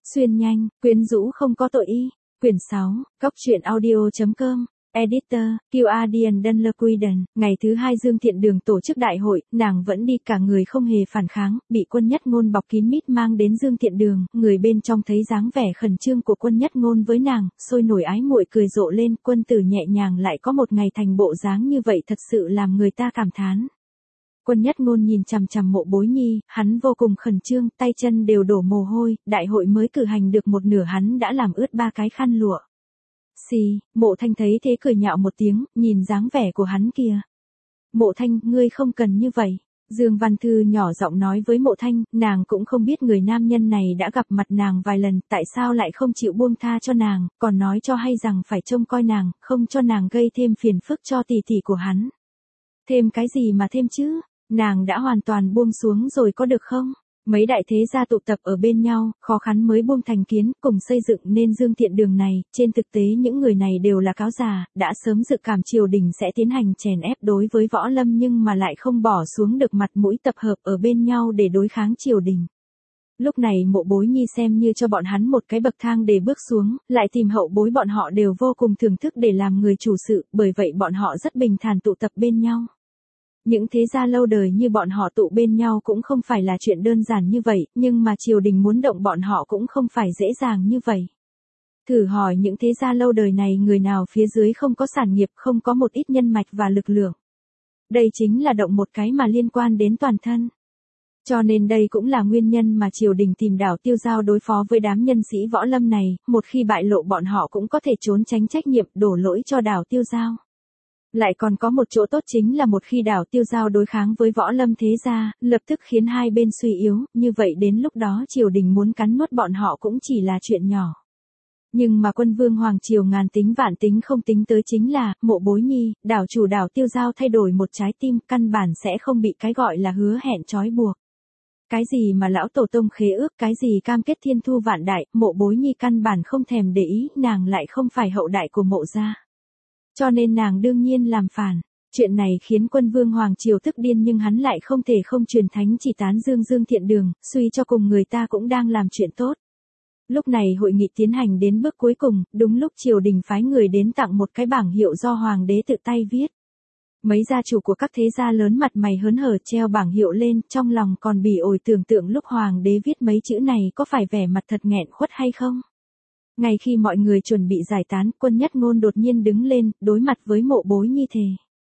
Xuyên nhanh, quyến rũ không có tội y. Quyển 6, Cóc truyện audio.com. Editor, Guardian Dunlequiden. Ngày thứ 2 Dương Thiện Đường tổ chức đại hội, nàng vẫn đi, cả người không hề phản kháng, bị Quân Nhất Ngôn bọc kín mít mang đến Dương Thiện Đường, người bên trong thấy dáng vẻ khẩn trương của Quân Nhất Ngôn với nàng, sôi nổi ái muội cười rộ lên, quân tử nhẹ nhàng lại có một ngày thành bộ dáng như vậy thật sự làm người ta cảm thán. Quân Nhất Ngôn nhìn chằm chằm Mộ Bối Nhi, hắn vô cùng khẩn trương, tay chân đều đổ mồ hôi, đại hội mới cử hành được một nửa hắn đã làm ướt 3 cái khăn lụa. Xì, Mộ Thanh thấy thế cười nhạo một tiếng, nhìn dáng vẻ của hắn kìa. Mộ Thanh, ngươi không cần như vậy. Dương Văn Thư nhỏ giọng nói với Mộ Thanh, nàng cũng không biết người nam nhân này đã gặp mặt nàng vài lần, tại sao lại không chịu buông tha cho nàng, còn nói cho hay rằng phải trông coi nàng, không cho nàng gây thêm phiền phức cho tỷ tỷ của hắn. Thêm cái gì mà thêm chứ? Nàng đã hoàn toàn buông xuống rồi có được không? Mấy đại thế gia tụ tập ở bên nhau, khó khăn mới buông thành kiến, cùng xây dựng nên Dương Thiện Đường này, trên thực tế những người này đều là cáo già, đã sớm dự cảm triều đình sẽ tiến hành chèn ép đối với Võ Lâm nhưng mà lại không bỏ xuống được mặt mũi tập hợp ở bên nhau để đối kháng triều đình. Lúc này Mộ Bối Nhi xem như cho bọn hắn một cái bậc thang để bước xuống, lại tìm hậu bối bọn họ đều vô cùng thưởng thức để làm người chủ sự, bởi vậy bọn họ rất bình thản tụ tập bên nhau. Những thế gia lâu đời như bọn họ tụ bên nhau cũng không phải là chuyện đơn giản như vậy, nhưng mà triều đình muốn động bọn họ cũng không phải dễ dàng như vậy. Thử hỏi những thế gia lâu đời này người nào phía dưới không có sản nghiệp, không có một ít nhân mạch và lực lượng. Đây chính là động một cái mà liên quan đến toàn thân. Cho nên đây cũng là nguyên nhân mà triều đình tìm Đào Tiêu Giao đối phó với đám nhân sĩ Võ Lâm này, một khi bại lộ bọn họ cũng có thể trốn tránh trách nhiệm, đổ lỗi cho Đào Tiêu Giao. Lại còn có một chỗ tốt chính là một khi Đào Tiêu Giao đối kháng với Võ Lâm thế gia, lập tức khiến hai bên suy yếu, như vậy đến lúc đó triều đình muốn cắn nuốt bọn họ cũng chỉ là chuyện nhỏ. Nhưng mà Quân Vương Hoàng Triều ngàn tính vạn tính không tính tới chính là, Mộ Bối Nhi, đảo chủ Đào Tiêu Giao thay đổi một trái tim, căn bản sẽ không bị cái gọi là hứa hẹn trói buộc. Cái gì mà lão tổ tông khế ước, cái gì cam kết thiên thu vạn đại, Mộ Bối Nhi căn bản không thèm để ý, nàng lại không phải hậu đại của Mộ gia. Cho nên nàng đương nhiên làm phản. Chuyện này khiến Quân Vương Hoàng Triều tức điên nhưng hắn lại không thể không truyền thánh chỉ tán Dương Thiện Đường, suy cho cùng người ta cũng đang làm chuyện tốt. Lúc này hội nghị tiến hành đến bước cuối cùng, đúng lúc triều đình phái người đến tặng một cái bảng hiệu do Hoàng đế tự tay viết. Mấy gia chủ của các thế gia lớn mặt mày hớn hở treo bảng hiệu lên, trong lòng còn bỉ ổi tưởng tượng lúc Hoàng đế viết mấy chữ này có phải vẻ mặt thật nghẹn khuất hay không. Ngay khi mọi người chuẩn bị giải tán, Quân Nhất Ngôn đột nhiên đứng lên, đối mặt với Mộ Bối Nhi thề.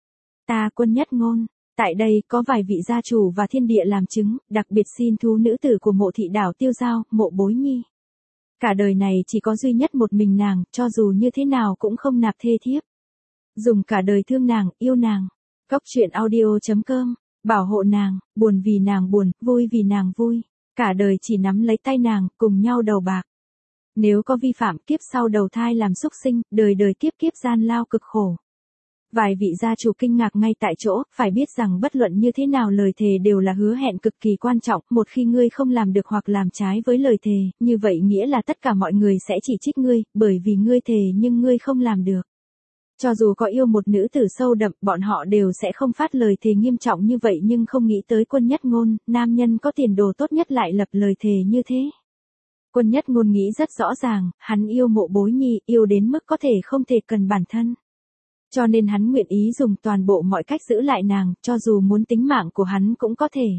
Ta Quân Nhất Ngôn, tại đây có vài vị gia chủ và thiên địa làm chứng, đặc biệt xin thú nữ tử của Mộ thị Đào Tiêu Giao, Mộ Bối Nhi. Cả đời này chỉ có duy nhất một mình nàng, cho dù như thế nào cũng không nạp thê thiếp. Dùng cả đời thương nàng, yêu nàng. Cóc truyện audio.com, bảo hộ nàng, buồn vì nàng buồn, vui vì nàng vui. Cả đời chỉ nắm lấy tay nàng, cùng nhau đầu bạc. Nếu có vi phạm kiếp sau đầu thai làm súc sinh, đời đời kiếp kiếp gian lao cực khổ. Vài vị gia chủ kinh ngạc ngay tại chỗ, phải biết rằng bất luận như thế nào lời thề đều là hứa hẹn cực kỳ quan trọng, một khi ngươi không làm được hoặc làm trái với lời thề, như vậy nghĩa là tất cả mọi người sẽ chỉ trích ngươi, bởi vì ngươi thề nhưng ngươi không làm được. Cho dù có yêu một nữ tử sâu đậm, bọn họ đều sẽ không phát lời thề nghiêm trọng như vậy nhưng không nghĩ tới Quân Nhất Ngôn, nam nhân có tiền đồ tốt nhất lại lập lời thề như thế. Quân Nhất Ngôn nghĩ rất rõ ràng, hắn yêu Mộ Bối Nhi, yêu đến mức có thể không thể cần bản thân. Cho nên hắn nguyện ý dùng toàn bộ mọi cách giữ lại nàng, cho dù muốn tính mạng của hắn cũng có thể.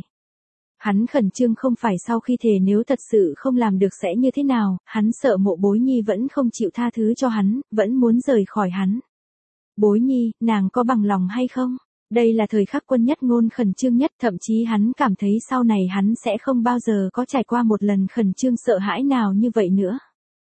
Hắn khẩn trương không phải sau khi thề nếu thật sự không làm được sẽ như thế nào, hắn sợ Mộ Bối Nhi vẫn không chịu tha thứ cho hắn, vẫn muốn rời khỏi hắn. Bối Nhi, nàng có bằng lòng hay không? Đây là thời khắc Quân Nhất Ngôn khẩn trương nhất, thậm chí hắn cảm thấy sau này hắn sẽ không bao giờ có trải qua một lần khẩn trương sợ hãi nào như vậy nữa.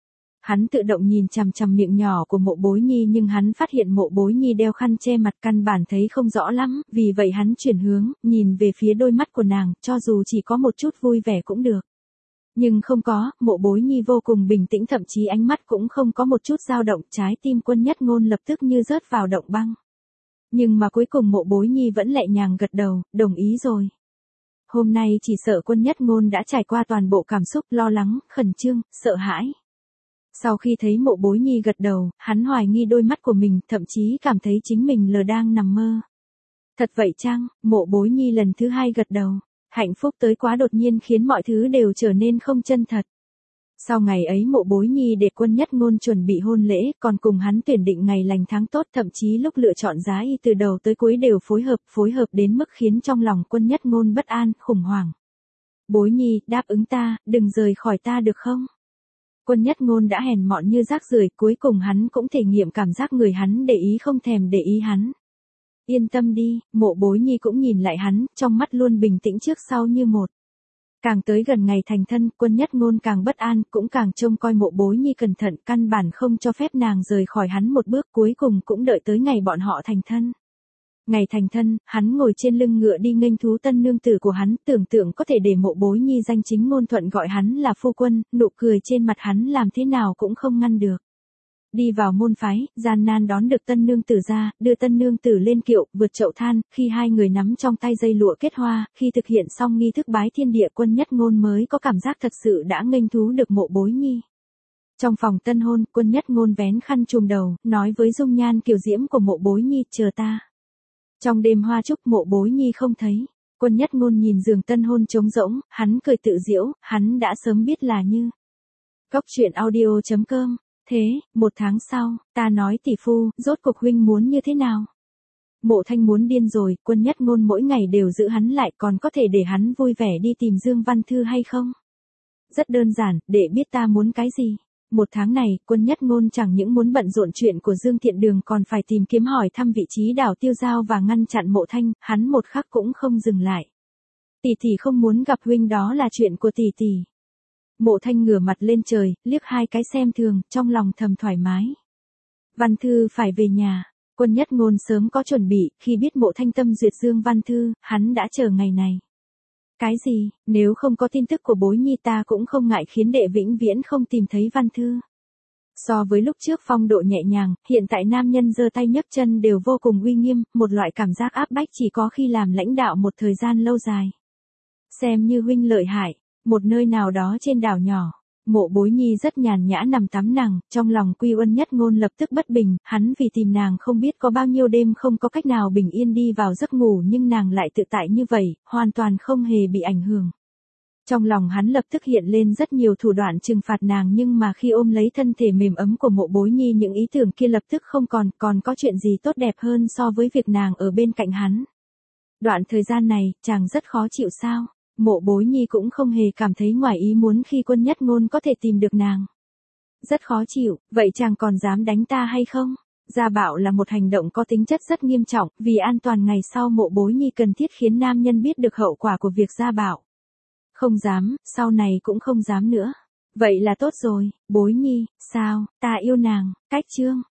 Hắn tự động nhìn chằm chằm miệng nhỏ của Mộ Bối Nhi nhưng hắn phát hiện Mộ Bối Nhi đeo khăn che mặt căn bản thấy không rõ lắm, vì vậy hắn chuyển hướng, nhìn về phía đôi mắt của nàng, cho dù chỉ có một chút vui vẻ cũng được. Nhưng không có, Mộ Bối Nhi vô cùng bình tĩnh thậm chí ánh mắt cũng không có một chút dao động, trái tim Quân Nhất Ngôn lập tức như rớt vào động băng. Nhưng mà cuối cùng Mộ Bối Nhi vẫn nhẹ nhàng gật đầu, đồng ý rồi. Hôm nay chỉ sợ Quân Nhất Ngôn đã trải qua toàn bộ cảm xúc lo lắng, khẩn trương, sợ hãi. Sau khi thấy Mộ Bối Nhi gật đầu, hắn hoài nghi đôi mắt của mình, thậm chí cảm thấy chính mình lờ đang nằm mơ. Thật vậy chăng? Mộ Bối Nhi lần thứ 2 gật đầu. Hạnh phúc tới quá đột nhiên khiến mọi thứ đều trở nên không chân thật. Sau ngày ấy Mộ Bối Nhi để Quân Nhất Ngôn chuẩn bị hôn lễ, còn cùng hắn tuyển định ngày lành tháng tốt, thậm chí lúc lựa chọn giá y từ đầu tới cuối đều phối hợp đến mức khiến trong lòng Quân Nhất Ngôn bất an, khủng hoảng. Bối Nhi, đáp ứng ta, đừng rời khỏi ta được không? Quân Nhất Ngôn đã hèn mọn như rác rưởi, cuối cùng hắn cũng thể nghiệm cảm giác người hắn để ý không thèm để ý hắn. Yên tâm đi, Mộ Bối Nhi cũng nhìn lại hắn, trong mắt luôn bình tĩnh trước sau như một. Càng tới gần ngày thành thân, Quân Nhất Ngôn càng bất an, cũng càng trông coi Mộ Bối Nhi cẩn thận, căn bản không cho phép nàng rời khỏi hắn một bước, cuối cùng cũng đợi tới ngày bọn họ thành thân. Ngày thành thân, hắn ngồi trên lưng ngựa đi nghênh thú tân nương tử của hắn, tưởng tượng có thể để Mộ Bối Nhi danh chính ngôn thuận gọi hắn là phu quân, nụ cười trên mặt hắn làm thế nào cũng không ngăn được. Đi vào môn phái, gian nan đón được tân nương tử ra, đưa tân nương tử lên kiệu, vượt chậu than, khi hai người nắm trong tay dây lụa kết hoa, khi thực hiện xong nghi thức bái thiên địa, Quân Nhất Ngôn mới có cảm giác thật sự đã nghênh thú được Mộ Bối Nhi. Trong phòng tân hôn, Quân Nhất Ngôn vén khăn trùm đầu, nói với dung nhan kiều diễm của Mộ Bối Nhi, chờ ta. Trong đêm hoa trúc, Mộ Bối Nhi không thấy. Quân Nhất Ngôn nhìn giường tân hôn trống rỗng, hắn cười tự giễu, hắn đã sớm biết là như. Góc truyện audio.com. Thế, 1 tháng sau, ta nói tỷ phu, rốt cuộc huynh muốn như thế nào? Mộ Thanh muốn điên rồi, Quân Nhất Ngôn mỗi ngày đều giữ hắn lại, còn có thể để hắn vui vẻ đi tìm Dương Văn Thư hay không? Rất đơn giản, để biết ta muốn cái gì. 1 tháng này, Quân Nhất Ngôn chẳng những muốn bận rộn chuyện của Dương Thiện Đường, còn phải tìm kiếm hỏi thăm vị trí Đào Tiêu Giao và ngăn chặn Mộ Thanh, hắn một khắc cũng không dừng lại. Tỷ tỷ không muốn gặp huynh, đó là chuyện của tỷ tỷ. Mộ Thanh ngửa mặt lên trời, liếc hai cái xem thường, trong lòng thầm thoải mái. Văn Thư phải về nhà. Quân Nhất Ngôn sớm có chuẩn bị, khi biết Mộ Thanh tâm duyệt Dương Văn Thư, hắn đã chờ ngày này. Cái gì, nếu không có tin tức của Bối Nhi ta cũng không ngại khiến đệ vĩnh viễn không tìm thấy Văn Thư. So với lúc trước phong độ nhẹ nhàng, hiện tại nam nhân giơ tay nhấc chân đều vô cùng uy nghiêm, một loại cảm giác áp bách chỉ có khi làm lãnh đạo một thời gian lâu dài. Xem như huynh lợi hại. Một nơi nào đó trên đảo nhỏ, Mộ Bối Nhi rất nhàn nhã nằm tắm nàng, trong lòng Quy Uân Nhất Ngôn lập tức bất bình, hắn vì tìm nàng không biết có bao nhiêu đêm không có cách nào bình yên đi vào giấc ngủ, nhưng nàng lại tự tại như vậy, hoàn toàn không hề bị ảnh hưởng. Trong lòng hắn lập tức hiện lên rất nhiều thủ đoạn trừng phạt nàng, nhưng mà khi ôm lấy thân thể mềm ấm của Mộ Bối Nhi, những ý tưởng kia lập tức không còn có chuyện gì tốt đẹp hơn so với việc nàng ở bên cạnh hắn. Đoạn thời gian này, chàng rất khó chịu sao? Mộ Bối Nhi cũng không hề cảm thấy ngoài ý muốn khi Quân Nhất Ngôn có thể tìm được nàng. Rất khó chịu, vậy chàng còn dám đánh ta hay không? Gia bạo là một hành động có tính chất rất nghiêm trọng, vì an toàn ngày sau Mộ Bối Nhi cần thiết khiến nam nhân biết được hậu quả của việc gia bạo. Không dám, sau này cũng không dám nữa. Vậy là tốt rồi, Bối Nhi, sao, ta yêu nàng, cách chương.